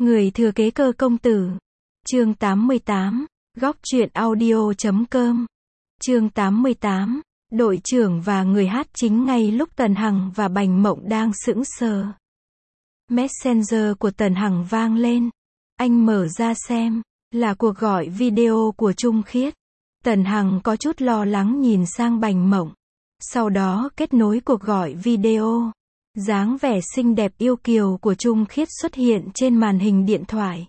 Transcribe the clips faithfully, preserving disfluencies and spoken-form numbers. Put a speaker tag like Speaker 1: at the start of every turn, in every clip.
Speaker 1: Người thừa kế Cơ công tử. Chương tám mươi tám. Góc truyện audio chấm com. Chương tám mươi tám. Đội trưởng và người hát chính. Ngay lúc Tần Hằng và Bành Mộng đang sững sờ, Messenger của Tần Hằng vang lên. Anh mở ra xem, là cuộc gọi video của Trung Khiết. Tần Hằng có chút lo lắng nhìn sang Bành Mộng, sau đó kết nối cuộc gọi video. Dáng vẻ xinh đẹp yêu kiều của Trung Khiết xuất hiện trên màn hình điện thoại.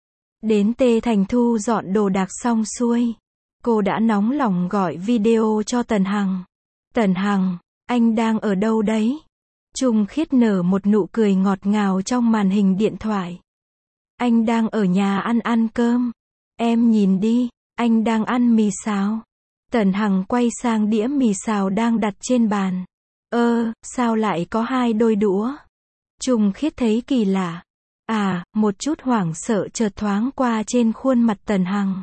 Speaker 1: Đến Tê Thành thu dọn đồ đạc xong xuôi, cô đã nóng lòng gọi video cho Tần Hằng. Tần Hằng, anh đang ở đâu đấy? Trung Khiết nở một nụ cười ngọt ngào trong màn hình điện thoại. Anh đang ở nhà ăn ăn cơm. Em nhìn đi, anh đang ăn mì xào. Tần Hằng quay sang đĩa mì xào đang đặt trên bàn. Ơ, sao lại có hai đôi đũa? Trung Khiết thấy kỳ lạ. À, một chút hoảng sợ chợt thoáng qua trên khuôn mặt Tần Hằng.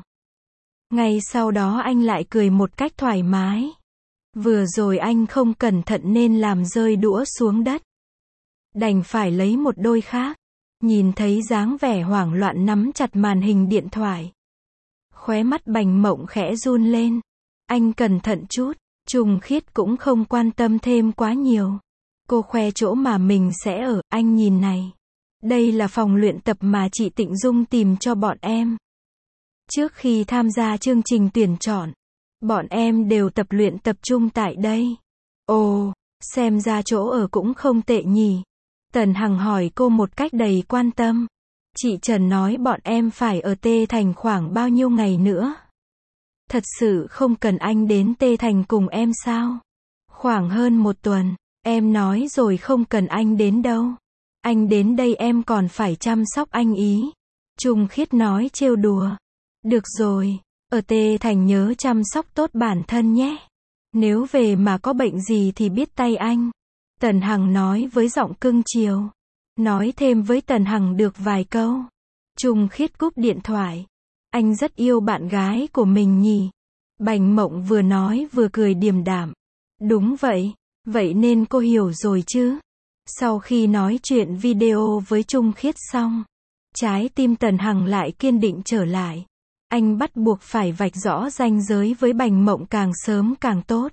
Speaker 1: Ngay sau đó anh lại cười một cách thoải mái. Vừa rồi anh không cẩn thận nên làm rơi đũa xuống đất, đành phải lấy một đôi khác. Nhìn thấy dáng vẻ hoảng loạn nắm chặt màn hình điện thoại, khóe mắt Bành Mộng khẽ run lên. Anh cẩn thận chút. Trung Khiết cũng không quan tâm thêm quá nhiều. Cô khoe chỗ mà mình sẽ ở. Anh nhìn này, đây là phòng luyện tập mà chị Tịnh Dung tìm cho bọn em. Trước khi tham gia chương trình tuyển chọn, bọn em đều tập luyện tập trung tại đây. Ồ, xem ra chỗ ở cũng không tệ nhỉ? Tần Hằng hỏi cô một cách đầy quan tâm. Chị Trần nói bọn em phải ở Tê Thành khoảng bao nhiêu ngày nữa? Thật sự không cần anh đến Tê Thành cùng em sao? Khoảng hơn một tuần. Em nói rồi không cần anh đến đâu. Anh đến đây em còn phải chăm sóc anh ý. Trung Khiết nói trêu đùa. Được rồi, ở Tê Thành nhớ chăm sóc tốt bản thân nhé. Nếu về mà có bệnh gì thì biết tay anh. Tần Hằng nói với giọng cưng chiều. Nói thêm với Tần Hằng được vài câu, Trung Khiết cúp điện thoại. Anh rất yêu bạn gái của mình nhỉ? Bành Mộng vừa nói vừa cười điềm đạm. Đúng vậy, vậy nên cô hiểu rồi chứ? Sau khi nói chuyện video với Trung Khiết xong, trái tim Tần Hằng lại kiên định trở lại. Anh bắt buộc phải vạch rõ ranh giới với Bành Mộng càng sớm càng tốt.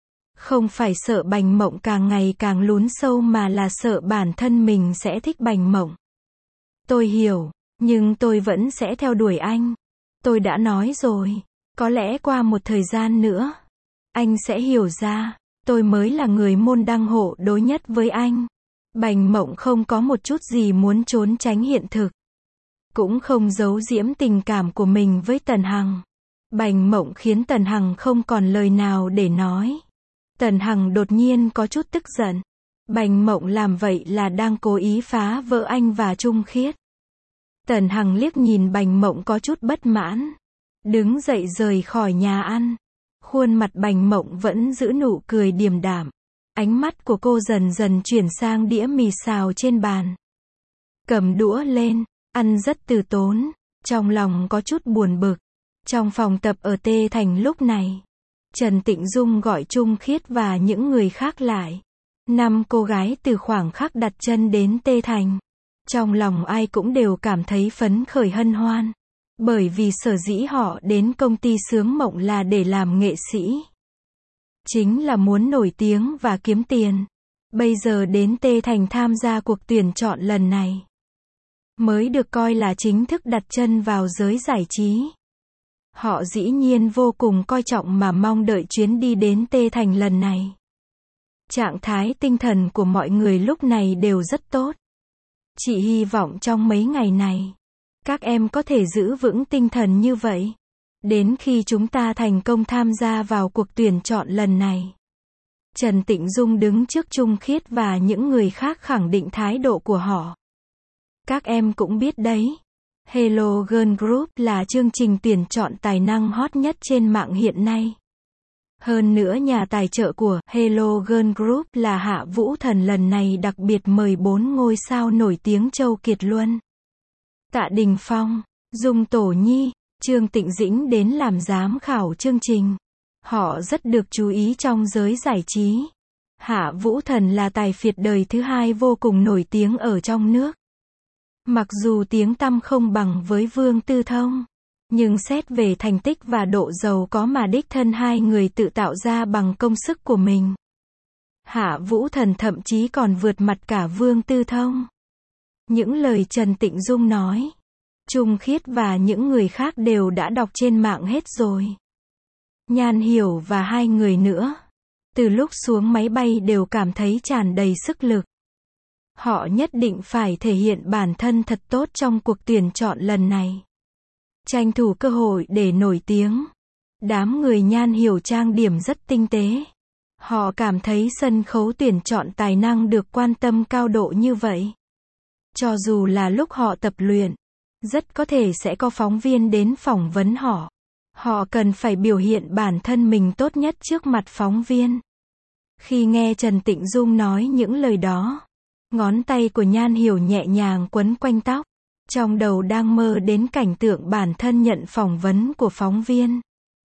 Speaker 1: Không phải sợ Bành Mộng càng ngày càng lún sâu mà là sợ bản thân mình sẽ thích Bành Mộng. Tôi hiểu, nhưng tôi vẫn sẽ theo đuổi anh. Tôi đã nói rồi, có lẽ qua một thời gian nữa, anh sẽ hiểu ra, tôi mới là người môn đăng hộ đối nhất với anh. Bành Mộng không có một chút gì muốn trốn tránh hiện thực, cũng không giấu giếm tình cảm của mình với Tần Hằng. Bành Mộng khiến Tần Hằng không còn lời nào để nói. Tần Hằng đột nhiên có chút tức giận. Bành Mộng làm vậy là đang cố ý phá vỡ anh và Trung Khiết. Tần Hằng liếc nhìn Bành Mộng có chút bất mãn, đứng dậy rời khỏi nhà ăn. Khuôn mặt Bành Mộng vẫn giữ nụ cười điềm đạm. Ánh mắt của cô dần dần chuyển sang đĩa mì xào trên bàn. Cầm đũa lên, ăn rất từ tốn, trong lòng có chút buồn bực. Trong phòng tập ở Tê Thành lúc này, Trần Tịnh Dung gọi Trung Khiết và những người khác lại. Năm cô gái từ khoảng khắc đặt chân đến Tê Thành, trong lòng ai cũng đều cảm thấy phấn khởi hân hoan. Bởi vì sở dĩ họ đến công ty Sướng Mộng là để làm nghệ sĩ, chính là muốn nổi tiếng và kiếm tiền. Bây giờ đến Tê Thành tham gia cuộc tuyển chọn lần này, mới được coi là chính thức đặt chân vào giới giải trí. Họ dĩ nhiên vô cùng coi trọng mà mong đợi chuyến đi đến Tê Thành lần này. Trạng thái tinh thần của mọi người lúc này đều rất tốt. Chị hy vọng trong mấy ngày này, các em có thể giữ vững tinh thần như vậy, đến khi chúng ta thành công tham gia vào cuộc tuyển chọn lần này. Trần Tịnh Dung đứng trước Trung Khiết và những người khác khẳng định thái độ của họ. Các em cũng biết đấy, Hello Girl Group là chương trình tuyển chọn tài năng hot nhất trên mạng hiện nay. Hơn nữa nhà tài trợ của Hello Girl Group là Hạ Vũ Thần lần này đặc biệt mời bốn ngôi sao nổi tiếng Châu Kiệt Luân, Tạ Đình Phong, Dung Tổ Nhi, Trương Tịnh Dĩnh đến làm giám khảo chương trình. Họ rất được chú ý trong giới giải trí. Hạ Vũ Thần là tài phiệt đời thứ hai vô cùng nổi tiếng ở trong nước. Mặc dù tiếng tăm không bằng với Vương Tư Thông, nhưng xét về thành tích và độ giàu có mà đích thân hai người tự tạo ra bằng công sức của mình, Hạ Vũ Thần thậm chí còn vượt mặt cả Vương Tư Thông. Những lời Trần Tịnh Dung nói, Trung Khiết và những người khác đều đã đọc trên mạng hết rồi. Nhan Hiểu và hai người nữa, từ lúc xuống máy bay đều cảm thấy tràn đầy sức lực. Họ nhất định phải thể hiện bản thân thật tốt trong cuộc tuyển chọn lần này. Tranh thủ cơ hội để nổi tiếng. Đám người Nhan Hiểu trang điểm rất tinh tế. Họ cảm thấy sân khấu tuyển chọn tài năng được quan tâm cao độ như vậy. Cho dù là lúc họ tập luyện, rất có thể sẽ có phóng viên đến phỏng vấn họ. Họ cần phải biểu hiện bản thân mình tốt nhất trước mặt phóng viên. Khi nghe Trần Tịnh Dung nói những lời đó, ngón tay của Nhan Hiểu nhẹ nhàng quấn quanh tóc. Trong đầu đang mơ đến cảnh tượng bản thân nhận phỏng vấn của phóng viên.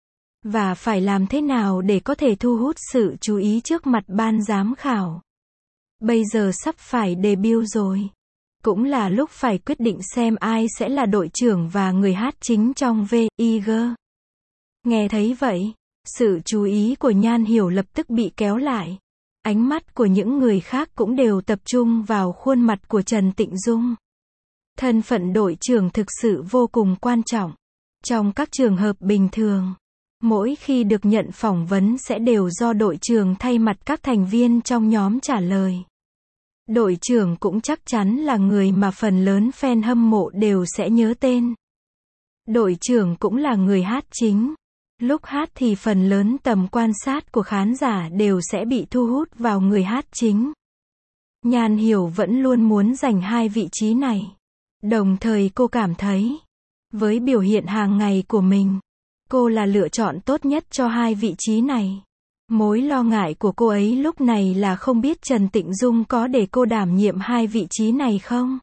Speaker 1: Và phải làm thế nào để có thể thu hút sự chú ý trước mặt ban giám khảo. Bây giờ sắp phải debut rồi. Cũng là lúc phải quyết định xem ai sẽ là đội trưởng và người hát chính trong vê i giê. Nghe thấy vậy, sự chú ý của Nhan Hiểu lập tức bị kéo lại. Ánh mắt của những người khác cũng đều tập trung vào khuôn mặt của Trần Tịnh Dung. Thân phận đội trưởng thực sự vô cùng quan trọng. Trong các trường hợp bình thường, mỗi khi được nhận phỏng vấn sẽ đều do đội trưởng thay mặt các thành viên trong nhóm trả lời. Đội trưởng cũng chắc chắn là người mà phần lớn fan hâm mộ đều sẽ nhớ tên. Đội trưởng cũng là người hát chính. Lúc hát thì phần lớn tầm quan sát của khán giả đều sẽ bị thu hút vào người hát chính. Nhan Hiểu vẫn luôn muốn giành hai vị trí này. Đồng thời cô cảm thấy, với biểu hiện hàng ngày của mình, cô là lựa chọn tốt nhất cho hai vị trí này. Mối lo ngại của cô ấy lúc này là không biết Trần Tịnh Dung có để cô đảm nhiệm hai vị trí này không?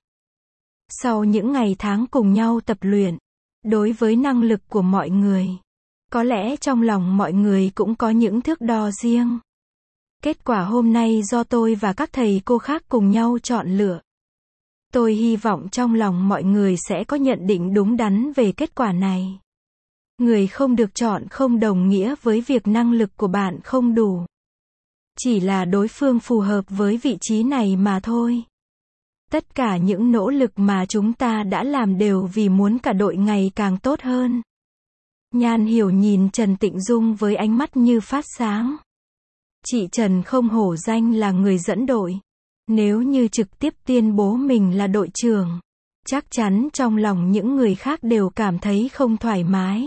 Speaker 1: Sau những ngày tháng cùng nhau tập luyện, đối với năng lực của mọi người, có lẽ trong lòng mọi người cũng có những thước đo riêng. Kết quả hôm nay do tôi và các thầy cô khác cùng nhau chọn lựa. Tôi hy vọng trong lòng mọi người sẽ có nhận định đúng đắn về kết quả này. Người không được chọn không đồng nghĩa với việc năng lực của bạn không đủ. Chỉ là đối phương phù hợp với vị trí này mà thôi. Tất cả những nỗ lực mà chúng ta đã làm đều vì muốn cả đội ngày càng tốt hơn. Nhan Hiểu nhìn Trần Tịnh Dung với ánh mắt như phát sáng. Chị Trần không hổ danh là người dẫn đội. Nếu như trực tiếp tuyên bố mình là đội trưởng, chắc chắn trong lòng những người khác đều cảm thấy không thoải mái.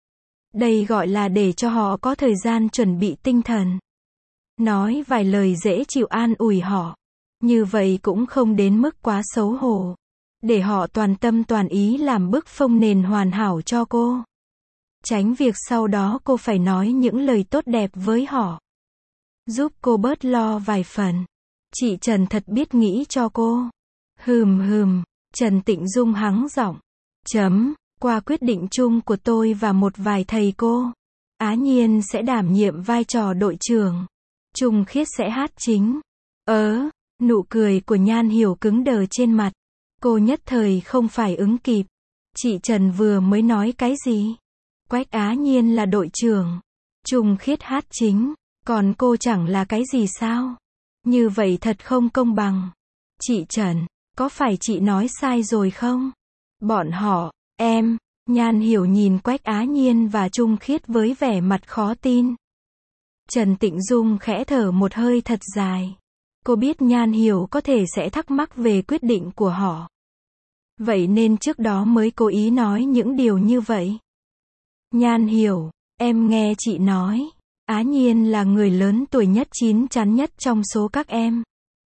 Speaker 1: Đây gọi là để cho họ có thời gian chuẩn bị tinh thần. Nói vài lời dễ chịu an ủi họ. Như vậy cũng không đến mức quá xấu hổ. Để họ toàn tâm toàn ý làm bức phông nền hoàn hảo cho cô. Tránh việc sau đó cô phải nói những lời tốt đẹp với họ. Giúp cô bớt lo vài phần. Chị Trần thật biết nghĩ cho cô. Hừm hừm, Trần Tịnh Dung hắng giọng. Chấm, qua quyết định chung của tôi và một vài thầy cô, Á Nhiên sẽ đảm nhiệm vai trò đội trưởng. Trung Khiết sẽ hát chính. Ớ, nụ cười của Nhan Hiểu cứng đờ trên mặt. Cô nhất thời không phải ứng kịp. Chị Trần vừa mới nói cái gì? Quách Á Nhiên là đội trưởng. Trung Khiết hát chính. Còn cô chẳng là cái gì sao? Như vậy thật không công bằng. Chị Trần, có phải chị nói sai rồi không? Bọn họ, em, Nhan Hiểu nhìn Quách Á Nhiên và Trung Khiết với vẻ mặt khó tin. Trần Tịnh Dung khẽ thở một hơi thật dài. Cô biết Nhan Hiểu có thể sẽ thắc mắc về quyết định của họ. Vậy nên trước đó mới cố ý nói những điều như vậy. Nhan Hiểu, em nghe chị nói. Á Nhiên là người lớn tuổi nhất chín chắn nhất trong số các em.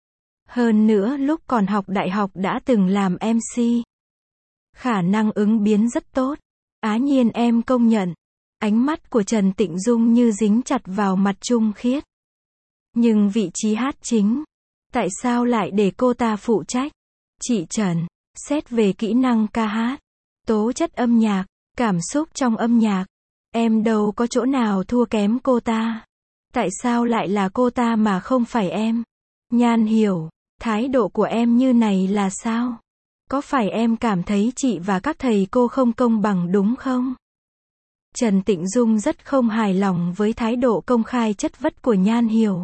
Speaker 1: Hơn nữa lúc còn học đại học đã từng làm em xê. Khả năng ứng biến rất tốt. Á Nhiên em công nhận. Ánh mắt của Trần Tịnh Dung như dính chặt vào mặt Trung Khiết. Nhưng vị trí hát chính, tại sao lại để cô ta phụ trách? Chị Trần, xét về kỹ năng ca hát, tố chất âm nhạc, cảm xúc trong âm nhạc, em đâu có chỗ nào thua kém cô ta. Tại sao lại là cô ta mà không phải em? Nhan Hiểu, thái độ của em như này là sao? Có phải em cảm thấy chị và các thầy cô không công bằng đúng không? Trần Tịnh Dung rất không hài lòng với thái độ công khai chất vấn của Nhan Hiểu.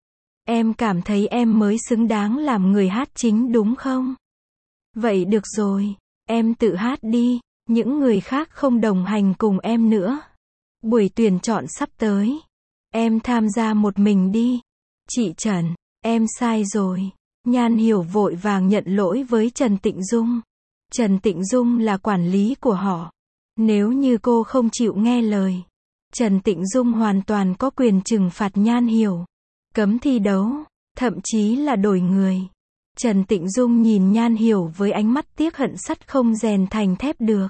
Speaker 1: Em cảm thấy em mới xứng đáng làm người hát chính đúng không? Vậy được rồi, em tự hát đi, những người khác không đồng hành cùng em nữa. Buổi tuyển chọn sắp tới. Em tham gia một mình đi. Chị Trần, em sai rồi. Nhan Hiểu vội vàng nhận lỗi với Trần Tịnh Dung. Trần Tịnh Dung là quản lý của họ. Nếu như cô không chịu nghe lời, Trần Tịnh Dung hoàn toàn có quyền trừng phạt Nhan Hiểu, cấm thi đấu, thậm chí là đổi người. Trần Tịnh Dung nhìn Nhan Hiểu với ánh mắt tiếc hận sắt không rèn thành thép được.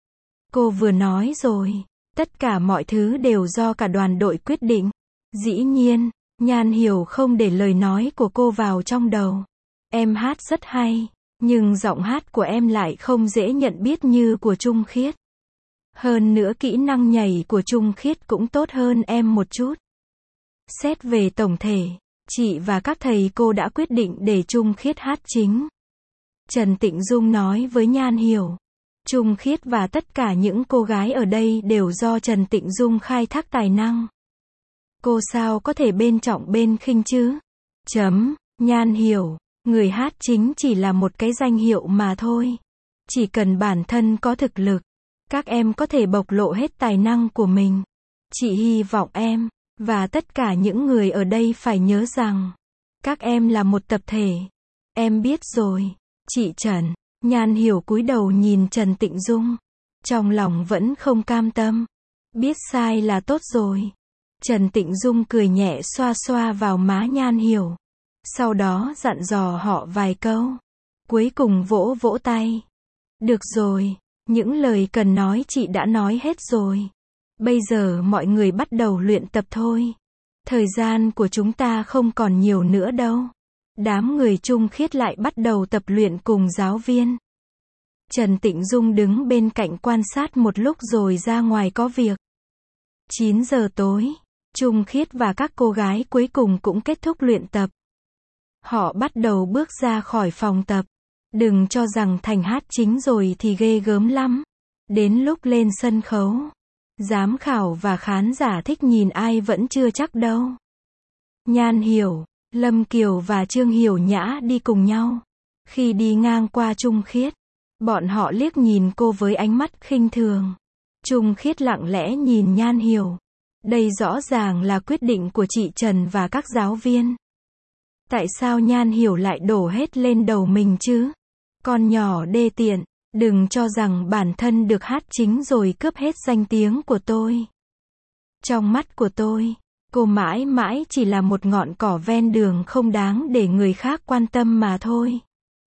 Speaker 1: Cô vừa nói rồi, tất cả mọi thứ đều do cả đoàn đội quyết định. Dĩ nhiên, Nhan Hiểu không để lời nói của cô vào trong đầu. Em hát rất hay, nhưng giọng hát của em lại không dễ nhận biết như của Trung Khiết. Hơn nữa kỹ năng nhảy của Trung Khiết cũng tốt hơn em một chút. Xét về tổng thể, chị và các thầy cô đã quyết định để Trung Khiết hát chính. Trần Tịnh Dung nói với Nhan Hiểu. Trung Khiết và tất cả những cô gái ở đây đều do Trần Tịnh Dung khai thác tài năng. Cô sao có thể bên trọng bên khinh chứ? Chấm, Nhan Hiểu, người hát chính chỉ là một cái danh hiệu mà thôi. Chỉ cần bản thân có thực lực, các em có thể bộc lộ hết tài năng của mình. Chị hy vọng em, và tất cả những người ở đây phải nhớ rằng, các em là một tập thể. Em biết rồi, chị Trần. Nhan Hiểu cúi đầu nhìn Trần Tịnh Dung. Trong lòng vẫn không cam tâm. Biết sai là tốt rồi. Trần Tịnh Dung cười nhẹ xoa xoa vào má Nhan Hiểu. Sau đó dặn dò họ vài câu. Cuối cùng vỗ vỗ tay. Được rồi, những lời cần nói chị đã nói hết rồi. Bây giờ mọi người bắt đầu luyện tập thôi. Thời gian của chúng ta không còn nhiều nữa đâu. Đám người Trung Khiết lại bắt đầu tập luyện cùng giáo viên. Trần Tịnh Dung đứng bên cạnh quan sát một lúc rồi ra ngoài có việc. chín giờ tối, Trung Khiết và các cô gái cuối cùng cũng kết thúc luyện tập. Họ bắt đầu bước ra khỏi phòng tập. Đừng cho rằng thành hát chính rồi thì ghê gớm lắm. Đến lúc lên sân khấu, giám khảo và khán giả thích nhìn ai vẫn chưa chắc đâu. Nhan Hiểu, Lâm Kiều và Trương Hiểu Nhã đi cùng nhau. Khi đi ngang qua Trung Khiết, bọn họ liếc nhìn cô với ánh mắt khinh thường. Trung Khiết lặng lẽ nhìn Nhan Hiểu. Đây rõ ràng là quyết định của chị Trần và các giáo viên. Tại sao Nhan Hiểu lại đổ hết lên đầu mình chứ? Con nhỏ đê tiện, đừng cho rằng bản thân được hát chính rồi cướp hết danh tiếng của tôi. Trong mắt của tôi, cô mãi mãi chỉ là một ngọn cỏ ven đường không đáng để người khác quan tâm mà thôi.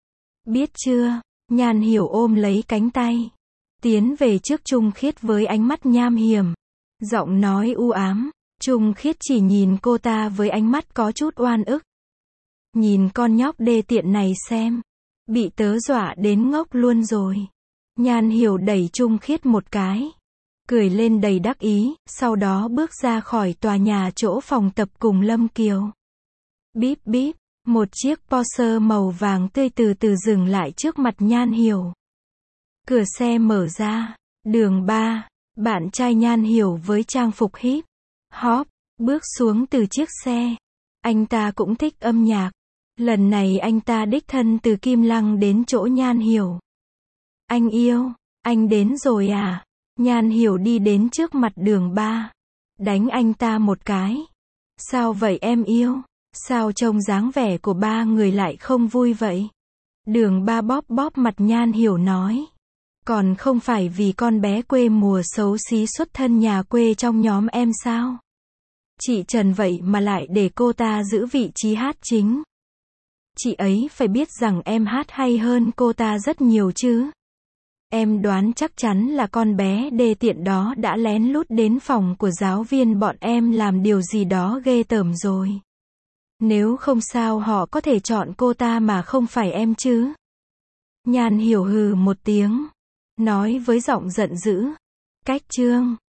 Speaker 1: Biết chưa? Nhan Hiểu ôm lấy cánh tay, tiến về trước Trung Khiết với ánh mắt nham hiểm. Giọng nói u ám. Trung Khiết chỉ nhìn cô ta với ánh mắt có chút oan ức. Nhìn con nhóc đê tiện này xem. Bị tớ dọa đến ngốc luôn rồi. Nhan Hiểu đẩy Trung Khiết một cái. Cười lên đầy đắc ý, sau đó bước ra khỏi tòa nhà chỗ phòng tập cùng Lâm Kiều. Bíp bíp, một chiếc Porsche màu vàng tươi từ từ dừng lại trước mặt Nhan Hiểu. Cửa xe mở ra, đường ba, bạn trai Nhan Hiểu với trang phục hip hop, bước xuống từ chiếc xe. Anh ta cũng thích âm nhạc. Lần này anh ta đích thân từ Kim Lăng đến chỗ Nhan Hiểu. Anh yêu, anh đến rồi à? Nhan Hiểu đi đến trước mặt đường ba. Đánh anh ta một cái. Sao vậy em yêu? Sao trông dáng vẻ của ba người lại không vui vậy? Đường ba bóp bóp mặt Nhan Hiểu nói. Còn không phải vì con bé quê mùa xấu xí xuất thân nhà quê trong nhóm em sao? Chị Trần vậy mà lại để cô ta giữ vị trí hát chính. Chị ấy phải biết rằng em hát hay hơn cô ta rất nhiều chứ. Em đoán chắc chắn là con bé đê tiện đó đã lén lút đến phòng của giáo viên bọn em làm điều gì đó ghê tởm rồi. Nếu không sao họ có thể chọn cô ta mà không phải em chứ. Nhan Hiểu hừ một tiếng, nói với giọng giận dữ. Cách chương